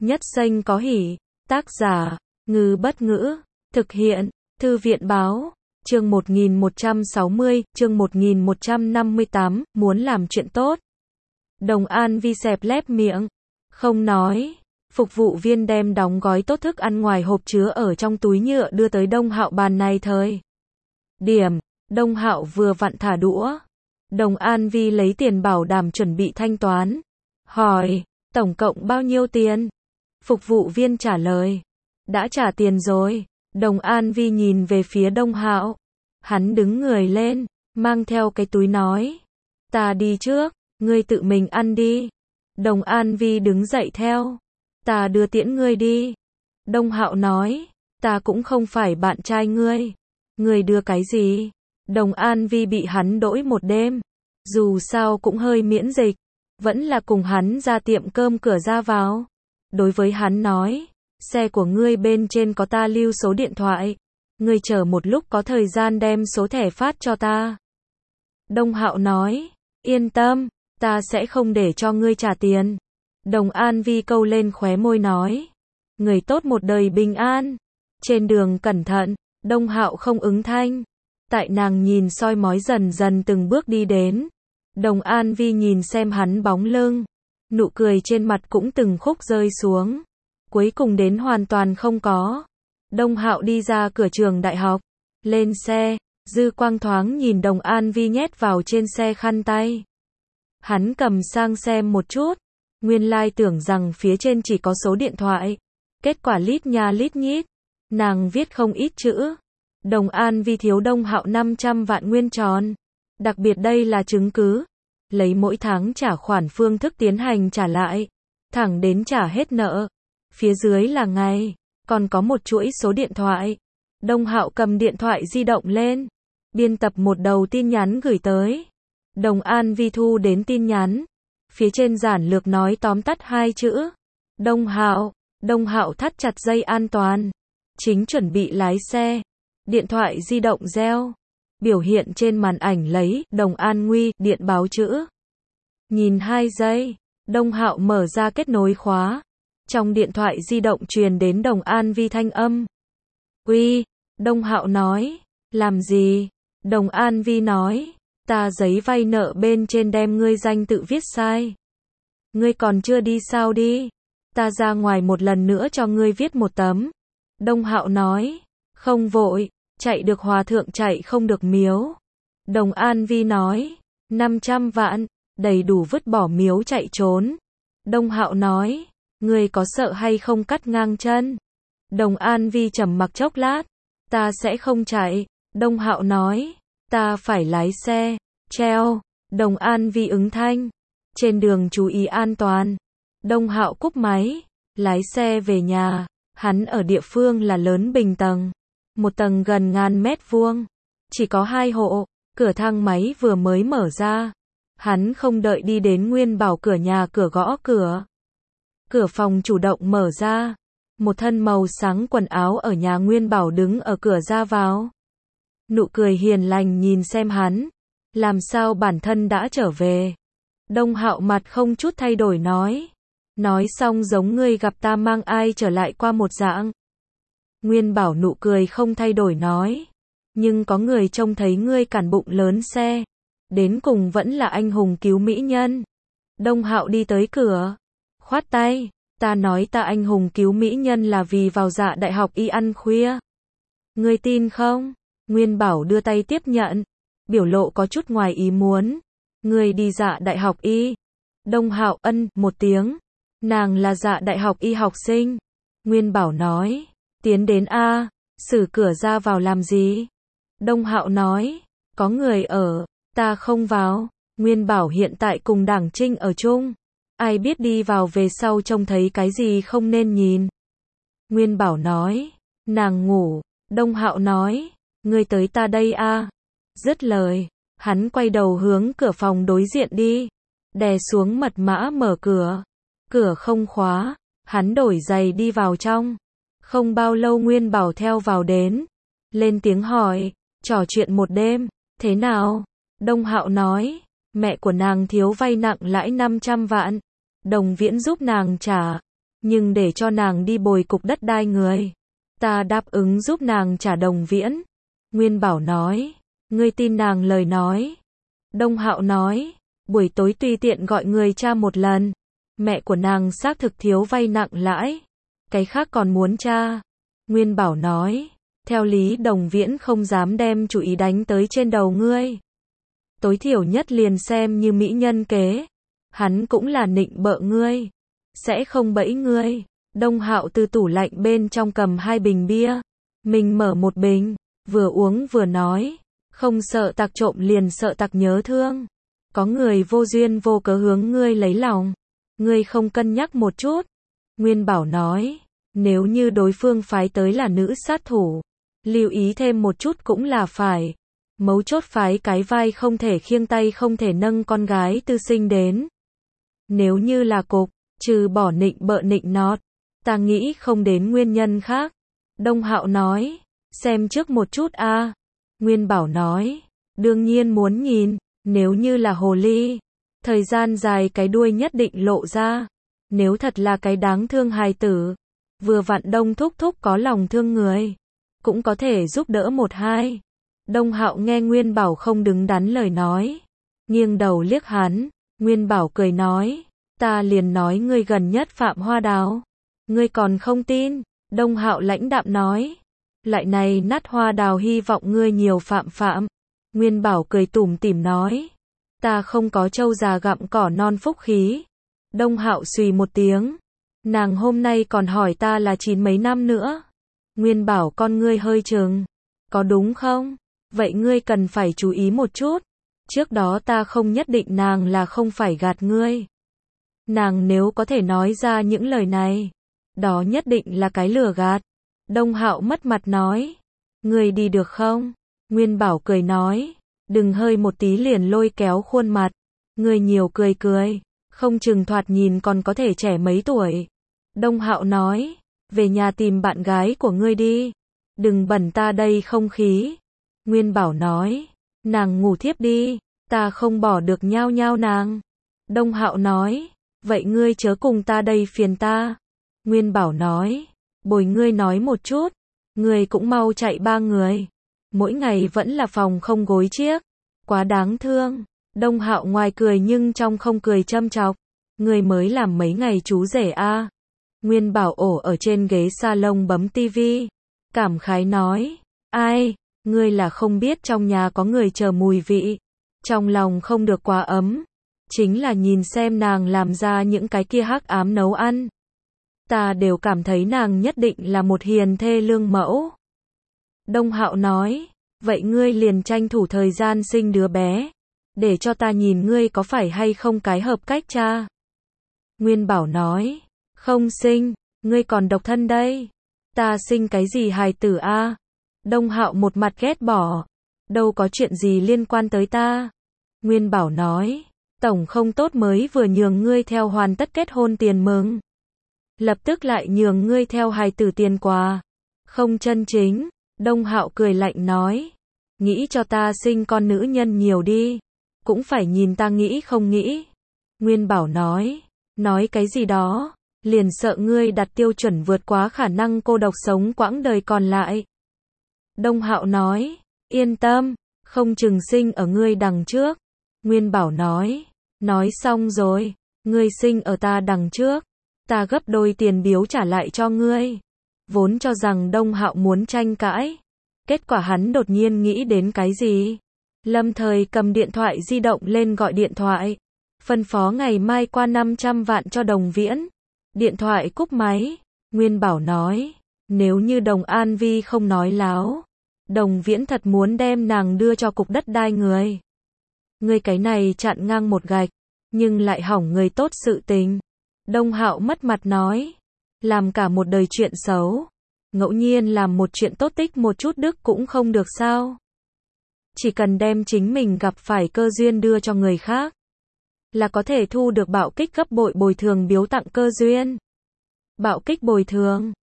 Nhất xanh có hỉ. Tác giả, Ngư Bất Ngữ. Thực hiện, Thư viện Báo. Chương 1160, chương 1158, muốn làm chuyện tốt. Đồng An Vi xẹp lép miệng, không nói. Phục vụ viên đem đóng gói tốt thức ăn ngoài hộp chứa ở trong túi nhựa đưa tới Đông Hạo bàn này thời điểm. Đông Hạo vừa vặn thả đũa. Đồng An Vi lấy tiền bảo đảm chuẩn bị thanh toán. Hỏi, tổng cộng bao nhiêu tiền? Phục vụ viên trả lời, đã trả tiền rồi. Đồng An Vi nhìn về phía Đông Hạo. Hắn đứng người lên, mang theo cái túi nói, ta đi trước, ngươi tự mình ăn đi. Đồng An Vi đứng dậy theo, ta đưa tiễn ngươi đi. Đông Hạo nói, ta cũng không phải bạn trai ngươi. Ngươi đưa cái gì? Đồng An Vi bị hắn đỗi một đêm. Dù sao cũng hơi miễn dịch. Vẫn là cùng hắn ra tiệm cơm cửa ra vào. Đối với hắn nói, xe của ngươi bên trên có ta lưu số điện thoại. Ngươi chờ một lúc có thời gian đem số thẻ phát cho ta. Đông Hạo nói, yên tâm, ta sẽ không để cho ngươi trả tiền. Đồng An Vi câu lên khóe môi nói, người tốt một đời bình an. Trên đường cẩn thận. Đông Hạo không ứng thanh. Tại nàng nhìn soi mói dần dần từng bước đi đến. Đồng An Vi nhìn xem hắn bóng lưng. Nụ cười trên mặt cũng từng khúc rơi xuống. Cuối cùng đến hoàn toàn không có. Đông Hạo đi ra cửa trường đại học. Lên xe. Dư Quang thoáng nhìn Đồng An Vi nhét vào trên xe khăn tay. Hắn cầm sang xem một chút. Nguyên lai tưởng rằng phía trên chỉ có số điện thoại. Kết quả lít nha lít nhít. Nàng viết không ít chữ. Đồng An Vi thiếu Đông Hạo 500 vạn nguyên tròn. Đặc biệt đây là chứng cứ. Lấy mỗi tháng trả khoản phương thức tiến hành trả lại. Thẳng đến trả hết nợ. Phía dưới là ngày. Còn có một chuỗi số điện thoại. Đông Hạo cầm điện thoại di động lên. Biên tập một đầu tin nhắn gửi tới. Đồng An Vi thu đến tin nhắn. Phía trên giản lược nói tóm tắt hai chữ. Đông Hạo. Đông Hạo thắt chặt dây an toàn. Chính chuẩn bị lái xe. Điện thoại di động reo. Biểu hiện trên màn ảnh lấy Đồng An Nguy điện báo chữ. Nhìn 2 giây. Đông Hạo mở ra kết nối khóa. Trong điện thoại di động truyền đến Đồng An Vi thanh âm. Uy. Đông Hạo nói. Làm gì? Đồng An Vi nói. Ta giấy vay nợ bên trên đem ngươi danh tự viết sai. Ngươi còn chưa đi sao đi? Ta ra ngoài một lần nữa cho ngươi viết một tấm. Đông Hạo nói. Không vội. Chạy được hòa thượng chạy không được miếu. Đồng An Vi nói. 500 vạn. Đầy đủ vứt bỏ miếu chạy trốn. Đông Hạo nói. Ngươi có sợ hay không cắt ngang chân? Đồng An Vi trầm mặc chốc lát. Ta sẽ không chạy. Đông Hạo nói. Ta phải lái xe. Treo. Đồng An Vi ứng thanh. Trên đường chú ý an toàn. Đông Hạo cúp máy. Lái xe về nhà. Hắn ở địa phương là lớn bình tầng. Một tầng gần 1000 mét vuông. Chỉ có 2 hộ. Cửa thang máy vừa mới mở ra. Hắn không đợi đi đến Nguyên Bảo cửa nhà cửa gõ cửa. Cửa phòng chủ động mở ra. Một thân màu sáng quần áo ở nhà Nguyên Bảo đứng ở cửa ra vào. Nụ cười hiền lành nhìn xem hắn. Làm sao bản thân đã trở về? Đông Hạo mặt không chút thay đổi nói. Nói xong giống ngươi gặp ta mang ai trở lại qua một dạng. Nguyên Bảo nụ cười không thay đổi nói. Nhưng có người trông thấy ngươi cản bụng lớn xe. Đến cùng vẫn là anh hùng cứu mỹ nhân. Đông Hạo đi tới cửa. Khoát tay. Ta nói ta anh hùng cứu mỹ nhân là vì vào dạ đại học y ăn khuya. Ngươi tin không? Nguyên Bảo đưa tay tiếp nhận. Biểu lộ có chút ngoài ý muốn. Ngươi đi dạ đại học y. Đông Hạo ân một tiếng. Nàng là dạ đại học y học sinh. Nguyên Bảo nói. Tiến đến A. Xử cửa ra vào làm gì? Đông Hạo nói. Có người ở. Ta không vào. Nguyên Bảo hiện tại cùng Đảng Trinh ở chung. Ai biết đi vào về sau trông thấy cái gì không nên nhìn. Nguyên Bảo nói. Nàng ngủ. Đông Hạo nói. Ngươi tới ta đây A. Dứt lời. Hắn quay đầu hướng cửa phòng đối diện đi. Đè xuống mật mã mở cửa. Cửa không khóa. Hắn đổi giày đi vào trong. Không bao lâu Nguyên Bảo theo vào đến. Lên tiếng hỏi. Trò chuyện một đêm. Thế nào? Đông Hạo nói. Mẹ của nàng thiếu vay nặng lãi 500 vạn. Đồng Viễn giúp nàng trả. nhưng để cho nàng đi bồi cục đất đai người. Ta đáp ứng giúp nàng trả Đồng Viễn. Nguyên Bảo nói, ngươi tin nàng lời nói. Đông Hạo nói, buổi tối tùy tiện gọi người tra một lần. Mẹ của nàng xác thực thiếu vay nặng lãi. Cái khác còn muốn tra. Nguyên Bảo nói, theo lý Đồng Viễn không dám đem chủ ý đánh tới trên đầu ngươi. Tối thiểu nhất liền xem như mỹ nhân kế. Hắn cũng là nịnh bợ ngươi. Sẽ không bẫy ngươi. Đông Hạo từ tủ lạnh bên trong cầm 2 bình bia. Mình mở một bình, vừa uống vừa nói, không sợ tặc trộm liền sợ tặc nhớ thương. Có người vô duyên vô cớ hướng ngươi lấy lòng. Ngươi không cân nhắc một chút. Nguyên Bảo nói, nếu như đối phương phái tới là nữ sát thủ, lưu ý thêm một chút cũng là phải. Mấu chốt phái cái vai không thể khiêng tay không thể nâng con gái tư sinh đến. Nếu như là cục, trừ bỏ nịnh bợ nịnh nọt, ta nghĩ không đến nguyên nhân khác. Đông Hạo nói, xem trước một chút a. Nguyên Bảo nói, đương nhiên muốn nhìn, nếu như là hồ ly, thời gian dài cái đuôi nhất định lộ ra. Nếu thật là cái đáng thương hài tử, vừa vặn Đông thúc thúc có lòng thương người, cũng có thể giúp đỡ một hai. Đông Hạo nghe Nguyên Bảo không đứng đắn lời nói, nghiêng đầu liếc hắn. Nguyên Bảo cười nói, ta liền nói ngươi gần nhất Phạm Hoa Đào. Ngươi còn không tin? Đông Hạo lãnh đạm nói, lại này nát Hoa Đào hy vọng ngươi nhiều phạm. Nguyên Bảo cười tủm tỉm nói, ta không có trâu già gặm cỏ non phúc khí. Đông Hạo xùy một tiếng, nàng hôm nay còn hỏi ta là 9 mấy năm nữa. Nguyên Bảo con ngươi hơi trừng, có đúng không? Vậy ngươi cần phải chú ý một chút. Trước đó ta không nhất định nàng là không phải gạt ngươi. Nàng nếu có thể nói ra những lời này, đó nhất định là cái lừa gạt. Đông Hạo mất mặt nói, ngươi đi được không? Nguyên Bảo cười nói, đừng hơi một tí liền lôi kéo khuôn mặt. Ngươi nhiều cười, không chừng thoạt nhìn còn có thể trẻ mấy tuổi. Đông Hạo nói, về nhà tìm bạn gái của ngươi đi. Đừng bẩn ta đây không khí. Nguyên Bảo nói, nàng ngủ thiếp đi, ta không bỏ được nhao nhao nàng. Đông Hạo nói, vậy ngươi chớ cùng ta đây phiền ta. Nguyên Bảo nói, bồi ngươi nói một chút, ngươi cũng mau chạy 3 người. Mỗi ngày vẫn là phòng không gối chiếc, quá đáng thương. Đông Hạo ngoài cười nhưng trong không cười châm chọc, ngươi mới làm mấy ngày chú rể a. Nguyên Bảo ổ ở trên ghế salon bấm tivi, cảm khái nói, ai, ngươi là không biết trong nhà có người chờ mùi vị, trong lòng không được quá ấm, chính là nhìn xem nàng làm ra những cái kia hắc ám nấu ăn. Ta đều cảm thấy nàng nhất định là một hiền thê lương mẫu. Đông Hạo nói, vậy ngươi liền tranh thủ thời gian sinh đứa bé, để cho ta nhìn ngươi có phải hay không cái hợp cách cha. Nguyên Bảo nói, không sinh, ngươi còn độc thân đây. Ta sinh cái gì hài tử a? Đông Hạo một mặt ghét bỏ, đâu có chuyện gì liên quan tới ta. Nguyên Bảo nói, tổng không tốt mới vừa nhường ngươi theo hoàn tất kết hôn tiền mừng, lập tức lại nhường ngươi theo hài tử tiền quà, không chân chính. Đông Hạo cười lạnh nói, nghĩ cho ta sinh con nữ nhân nhiều đi, cũng phải nhìn ta nghĩ không nghĩ. Nguyên Bảo nói cái gì đó, liền sợ ngươi đặt tiêu chuẩn vượt quá khả năng cô độc sống quãng đời còn lại. Đông Hạo nói, yên tâm, không chừng sinh ở ngươi đằng trước. Nguyên Bảo nói xong rồi, ngươi sinh ở ta đằng trước, ta gấp đôi tiền biếu trả lại cho ngươi. Vốn cho rằng Đông Hạo muốn tranh cãi, kết quả hắn đột nhiên nghĩ đến cái gì. Lâm thời cầm điện thoại di động lên gọi điện thoại, phân phó ngày mai qua 500 vạn cho Đồng Viễn. Điện thoại cúp máy. Nguyên Bảo nói, nếu như Đồng An Vi không nói láo, Đồng Viễn thật muốn đem nàng đưa cho cục đất đai người. Ngươi cái này chặn ngang một gạch, nhưng lại hỏng người tốt sự tình. Đông Hạo mất mặt nói, làm cả một đời chuyện xấu, ngẫu nhiên làm một chuyện tốt tích một chút đức cũng không được sao? Chỉ cần đem chính mình gặp phải cơ duyên đưa cho người khác, là có thể thu được bạo kích gấp bội bồi thường biếu tặng cơ duyên. Bạo kích bồi thường